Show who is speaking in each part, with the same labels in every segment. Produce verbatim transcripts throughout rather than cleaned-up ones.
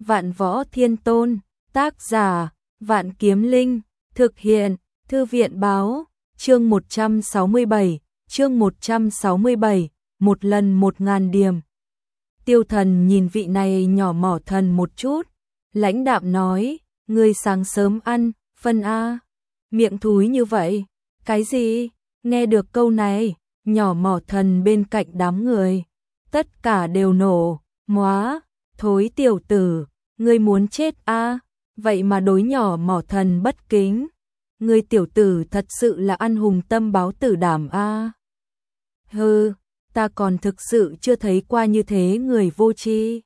Speaker 1: Vạn Võ Thiên Tôn, tác giả, Vạn Kiếm Linh, thực hiện, Thư viện báo, chương một trăm sáu mươi bảy, chương một trăm sáu mươi bảy, một lần một ngàn điểm. Tiêu Thần nhìn vị này nhỏ mỏ thần một chút, lãnh đạm nói, ngươi sáng sớm ăn, phân A, miệng thúi như vậy, cái gì? Nghe được câu này, nhỏ mỏ thần bên cạnh đám người, tất cả đều nổ, móa, thối tiểu tử, ngươi muốn chết A, vậy mà đối nhỏ mỏ thần bất kính, ngươi tiểu tử thật sự là ăn hùng tâm báo tử đảm A. Hừ, ta còn thực sự chưa thấy qua như thế người vô tri.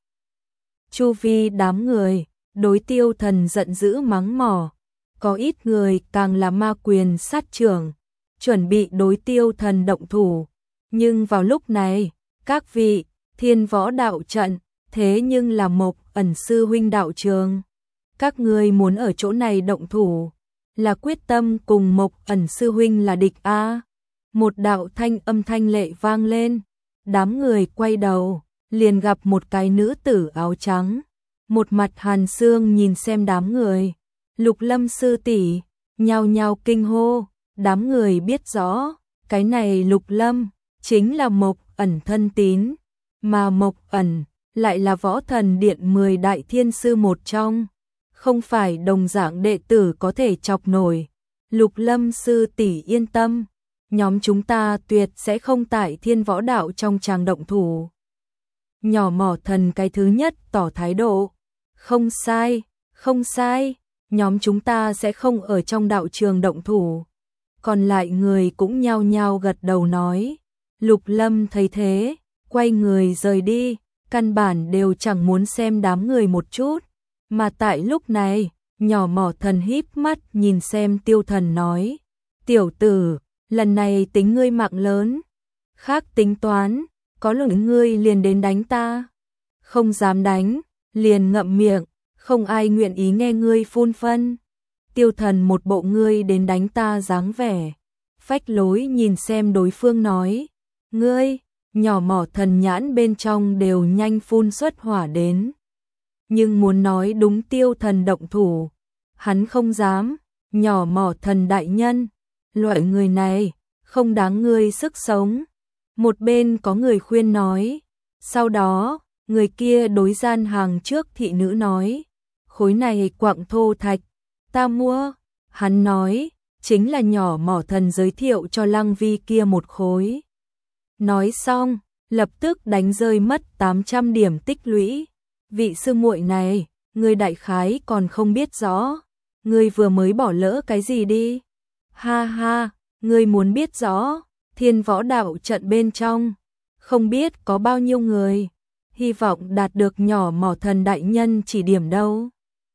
Speaker 1: Chu vi đám người, đối Tiêu Thần giận dữ mắng mỏ, có ít người càng là ma quyền sát trưởng, chuẩn bị đối Tiêu Thần động thủ, nhưng vào lúc này, các vị, Thiên Võ đạo trận, thế nhưng là Mộc Ẩn sư huynh đạo trường, các ngươi muốn ở chỗ này động thủ, là quyết tâm cùng Mộc Ẩn sư huynh là địch a? Một đạo thanh âm thanh lệ vang lên, đám người quay đầu, liền gặp một cái nữ tử áo trắng, một mặt hàn xương nhìn xem đám người, Lục Lâm sư tỷ, nhao nhao kinh hô, đám người biết rõ, cái này Lục Lâm chính là Mộc Ẩn thân tín, mà Mộc Ẩn lại là Võ Thần Điện mười đại thiên sư một trong, không phải đồng dạng đệ tử có thể chọc nổi. Lục Lâm sư tỷ yên tâm, nhóm chúng ta tuyệt sẽ không tại Thiên Võ đạo trong tràng động thủ. Nhỏ mỏ thần cái thứ nhất tỏ thái độ, không sai, không sai, nhóm chúng ta sẽ không ở trong đạo trường động thủ. Còn lại người cũng nhao nhao gật đầu nói. Lục Lâm thấy thế, quay người rời đi, căn bản đều chẳng muốn xem đám người một chút. Mà tại lúc này, nhỏ mỏ thần híp mắt nhìn xem Tiêu Thần nói, tiểu tử, lần này tính ngươi mạng lớn, khác tính toán, có lỗi ngươi liền đến đánh ta, không dám đánh, liền ngậm miệng, không ai nguyện ý nghe ngươi phun phân. Tiêu Thần một bộ ngươi đến đánh ta dáng vẻ, phách lối nhìn xem đối phương nói, ngươi, nhỏ mỏ thần nhãn bên trong đều nhanh phun xuất hỏa đến. Nhưng muốn nói đúng Tiêu Thần động thủ, hắn không dám, nhỏ mỏ thần đại nhân, loại người này, không đáng ngươi sức sống. Một bên có người khuyên nói, sau đó, người kia đối gian hàng trước thị nữ nói, khối này quặng thô thạch, ta mua, hắn nói, chính là nhỏ mỏ thần giới thiệu cho Lăng Vi kia một khối. Nói xong, lập tức đánh rơi mất tám trăm điểm tích lũy. Vị sư muội này, ngươi đại khái còn không biết rõ, ngươi vừa mới bỏ lỡ cái gì đi. Ha ha, ngươi muốn biết rõ, Thiên Võ đạo trận bên trong, không biết có bao nhiêu người, hy vọng đạt được nhỏ mỏ thần đại nhân chỉ điểm đâu.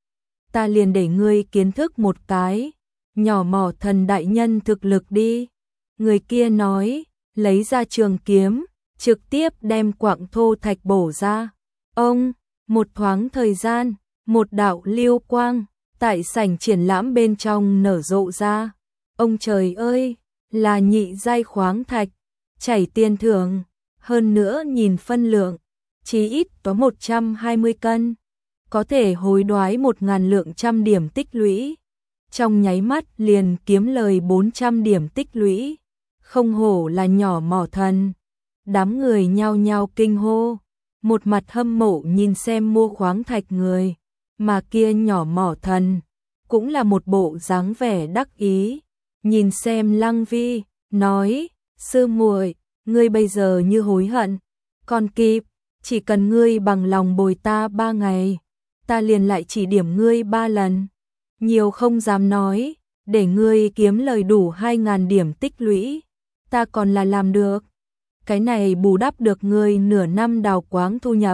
Speaker 1: Ta liền để ngươi kiến thức một cái, nhỏ mỏ thần đại nhân thực lực đi. Người kia nói, lấy ra trường kiếm, trực tiếp đem quặng thô thạch bổ ra. Ông, một thoáng thời gian, một đạo lưu quang, tại sảnh triển lãm bên trong nở rộ ra. Ông trời ơi, là nhị giai khoáng thạch, chảy tiền thưởng, hơn nữa nhìn phân lượng, chí ít có một trăm hai mươi cân, có thể hối đoái một ngàn lượng trăm điểm tích lũy. Trong nháy mắt liền kiếm lời bốn trăm điểm tích lũy, không hổ là nhỏ mỏ thần. Đám người nhao nhao kinh hô, một mặt hâm mộ nhìn xem mua khoáng thạch người, mà kia nhỏ mỏ thần, cũng là một bộ dáng vẻ đắc ý, nhìn xem Lăng Vi, nói, sư muội, ngươi bây giờ như hối hận, còn kịp, chỉ cần ngươi bằng lòng bồi ta ba ngày, ta liền lại chỉ điểm ngươi ba lần, nhiều không dám nói, để ngươi kiếm lời đủ hai ngàn điểm tích lũy, ta còn là làm được. Cái này bù đắp được ngươi nửa năm đào quáng thu nhập.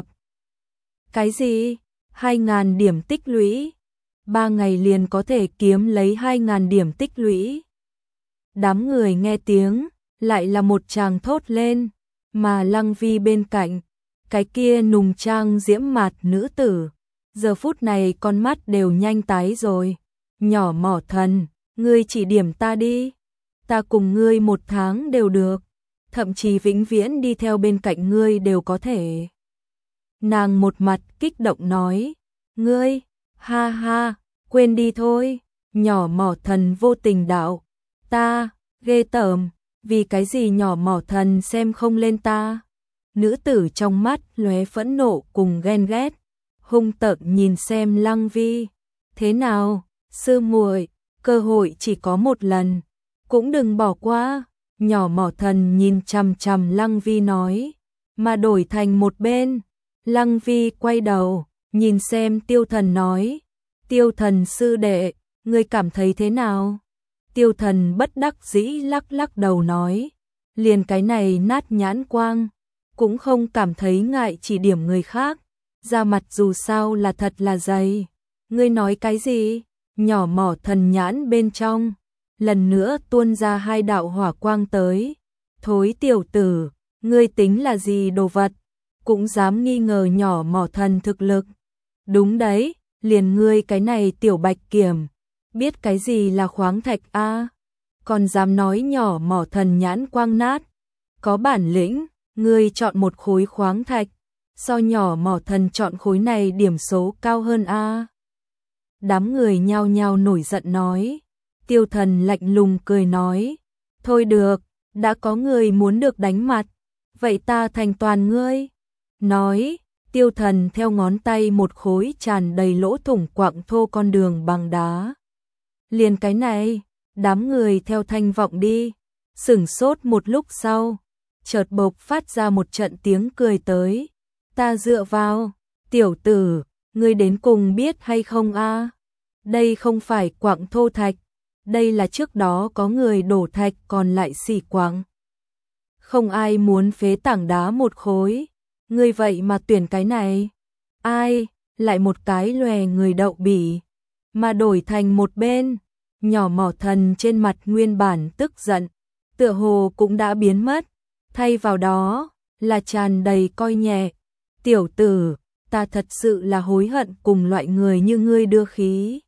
Speaker 1: Cái gì? Hai ngàn điểm tích lũy? Ba ngày liền có thể kiếm lấy hai ngàn điểm tích lũy. Đám người nghe tiếng, lại là một tràng thốt lên, mà Lăng Vi bên cạnh, cái kia nùng trang diễm mạt nữ tử, giờ phút này con mắt đều nhanh tái rồi. Nhỏ mỏ thần, ngươi chỉ điểm ta đi, ta cùng ngươi một tháng đều được. Thậm chí vĩnh viễn đi theo bên cạnh ngươi đều có thể. Nàng một mặt kích động nói, Ngươi, ha ha, quên đi thôi, nhỏ mỏ thần vô tình đạo. Ta, ghê tởm, vì cái gì nhỏ mỏ thần xem không lên ta. Nữ tử trong mắt lóe phẫn nộ cùng ghen ghét, hung tợn nhìn xem Lăng Vi. Thế nào, sư muội, cơ hội chỉ có một lần, cũng đừng bỏ qua. Nhỏ mỏ thần nhìn chằm chằm Lăng Vi nói, mà đổi thành một bên. Lăng Vi quay đầu, nhìn xem Tiêu Thần nói, Tiêu Thần sư đệ, ngươi cảm thấy thế nào? Tiêu Thần bất đắc dĩ lắc lắc đầu nói, liền cái này nát nhãn quang, cũng không cảm thấy ngại chỉ điểm người khác, da mặt dù sao là thật là dày. Ngươi nói cái gì? Nhỏ mỏ thần nhãn bên trong, lần nữa tuôn ra hai đạo hỏa quang tới. Thối tiểu tử, ngươi tính là gì đồ vật, cũng dám nghi ngờ nhỏ mỏ thần thực lực. Đúng đấy, liền ngươi cái này tiểu bạch kiểm, biết cái gì là khoáng thạch a? Còn dám nói nhỏ mỏ thần nhãn quang nát. Có bản lĩnh, ngươi chọn một khối khoáng thạch, so nhỏ mỏ thần chọn khối này điểm số cao hơn a. Đám người nhao nhao nổi giận nói. Tiêu Thần lạnh lùng cười nói, thôi được, đã có người muốn được đánh mặt, vậy ta thành toàn ngươi. Nói, Tiêu Thần theo ngón tay một khối tràn đầy lỗ thủng quặng thô con đường bằng đá. Liền cái này, đám người theo thanh vọng đi, sửng sốt một lúc sau, chợt bộc phát ra một trận tiếng cười tới. Ta dựa vào, tiểu tử, ngươi đến cùng biết hay không a? Đây không phải quặng thô thạch, đây là trước đó có người đổ thạch còn lại xỉ quặng. Không ai muốn phế tảng đá một khối, ngươi vậy mà tuyển cái này. Ai, lại một cái lòe người đậu bỉ, mà đổi thành một bên. Nhỏ mỏ thần trên mặt nguyên bản tức giận, tựa hồ cũng đã biến mất, thay vào đó là tràn đầy coi nhẹ. Tiểu tử, ta thật sự là hối hận cùng loại người như ngươi đưa khí.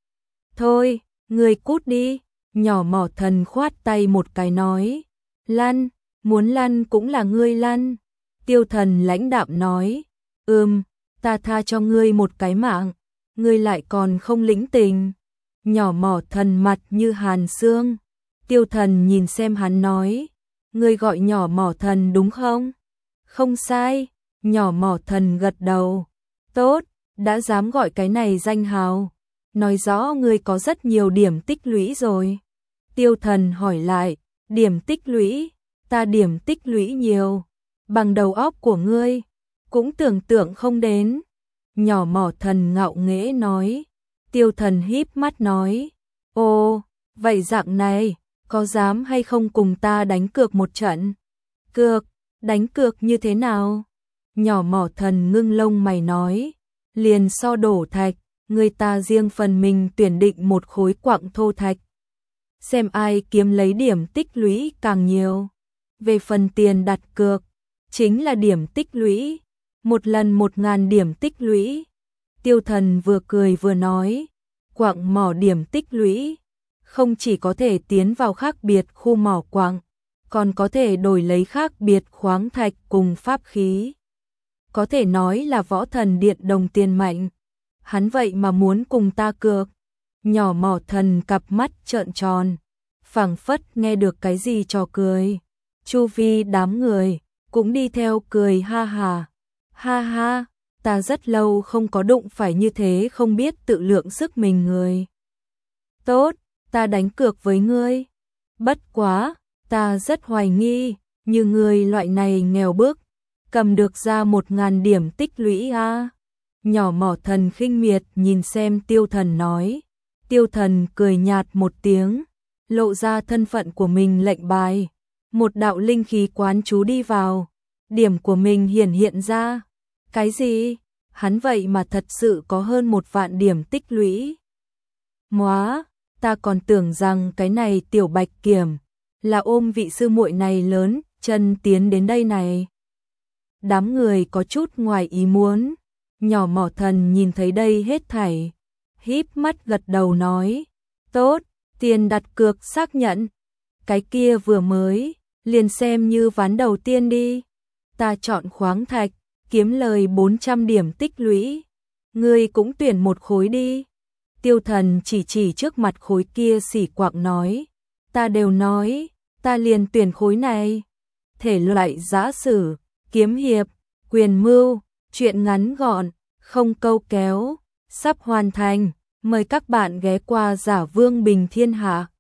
Speaker 1: Thôi, ngươi cút đi. Nhỏ mỏ thần khoát tay một cái nói, lăn, muốn lăn cũng là ngươi lăn. Tiêu Thần lãnh đạm nói, ừm, ta tha cho ngươi một cái mạng, ngươi lại còn không lĩnh tình. Nhỏ mỏ thần mặt như hàn xương. Tiêu Thần nhìn xem hắn nói, ngươi gọi nhỏ mỏ thần đúng không? Không sai. Nhỏ mỏ thần gật đầu. Tốt, đã dám gọi cái này danh hào, nói rõ ngươi có rất nhiều điểm tích lũy rồi. Tiêu Thần hỏi lại, điểm tích lũy? Ta điểm tích lũy nhiều, bằng đầu óc của ngươi, cũng tưởng tượng không đến. Nhỏ mỏ thần ngạo nghễ nói. Tiêu Thần híp mắt nói, ồ, vậy dạng này, có dám hay không cùng ta đánh cược một trận? Cược, đánh cược như thế nào? Nhỏ mỏ thần ngưng lông mày nói, liền so đổ thạch, người ta riêng phần mình tuyển định một khối quặng thô thạch, xem ai kiếm lấy điểm tích lũy càng nhiều. Về phần tiền đặt cược, chính là điểm tích lũy, một lần một ngàn điểm tích lũy. Tiêu Thần vừa cười vừa nói, quặng mỏ điểm tích lũy, không chỉ có thể tiến vào khác biệt khu mỏ quặng, còn có thể đổi lấy khác biệt khoáng thạch cùng pháp khí. Có thể nói là võ thần điện đồng tiền mạnh. Hắn vậy mà muốn cùng ta cược. Nhỏ mỏ thần cặp mắt trợn tròn, phảng phất nghe được cái gì trò cười. Chu vi đám người cũng đi theo cười ha ha. Ha ha, ta rất lâu không có đụng phải như thế không biết tự lượng sức mình người. Tốt, ta đánh cược với ngươi. Bất quá, ta rất hoài nghi, như ngươi loại này nghèo bức, cầm được ra một ngàn điểm tích lũy a. À? Nhỏ mỏ thần khinh miệt nhìn xem Tiêu Thần nói. Tiêu Thần cười nhạt một tiếng, lộ ra thân phận của mình lệnh bài. Một đạo linh khí quán chú đi vào, điểm của mình hiển hiện ra. Cái gì? Hắn vậy mà thật sự có hơn một vạn điểm tích lũy. Móa, ta còn tưởng rằng cái này tiểu bạch kiểm là ôm vị sư muội này lớn chân tiến đến đây này. Đám người có chút ngoài ý muốn. Nhỏ mỏ thần nhìn thấy đây hết thảy, híp mắt gật đầu nói, tốt, tiền đặt cược xác nhận. Cái kia vừa mới, liền xem như ván đầu tiên đi. Ta chọn khoáng thạch, kiếm lời bốn trăm điểm tích lũy. Ngươi cũng tuyển một khối đi. Tiêu Thần chỉ chỉ trước mặt khối kia xỉ quạng nói, ta đều nói, ta liền tuyển khối này. Thể loại giã sử, kiếm hiệp, quyền mưu, truyện ngắn gọn, không câu kéo, sắp hoàn thành, mời các bạn ghé qua Giả Vương Bình Thiên Hạ.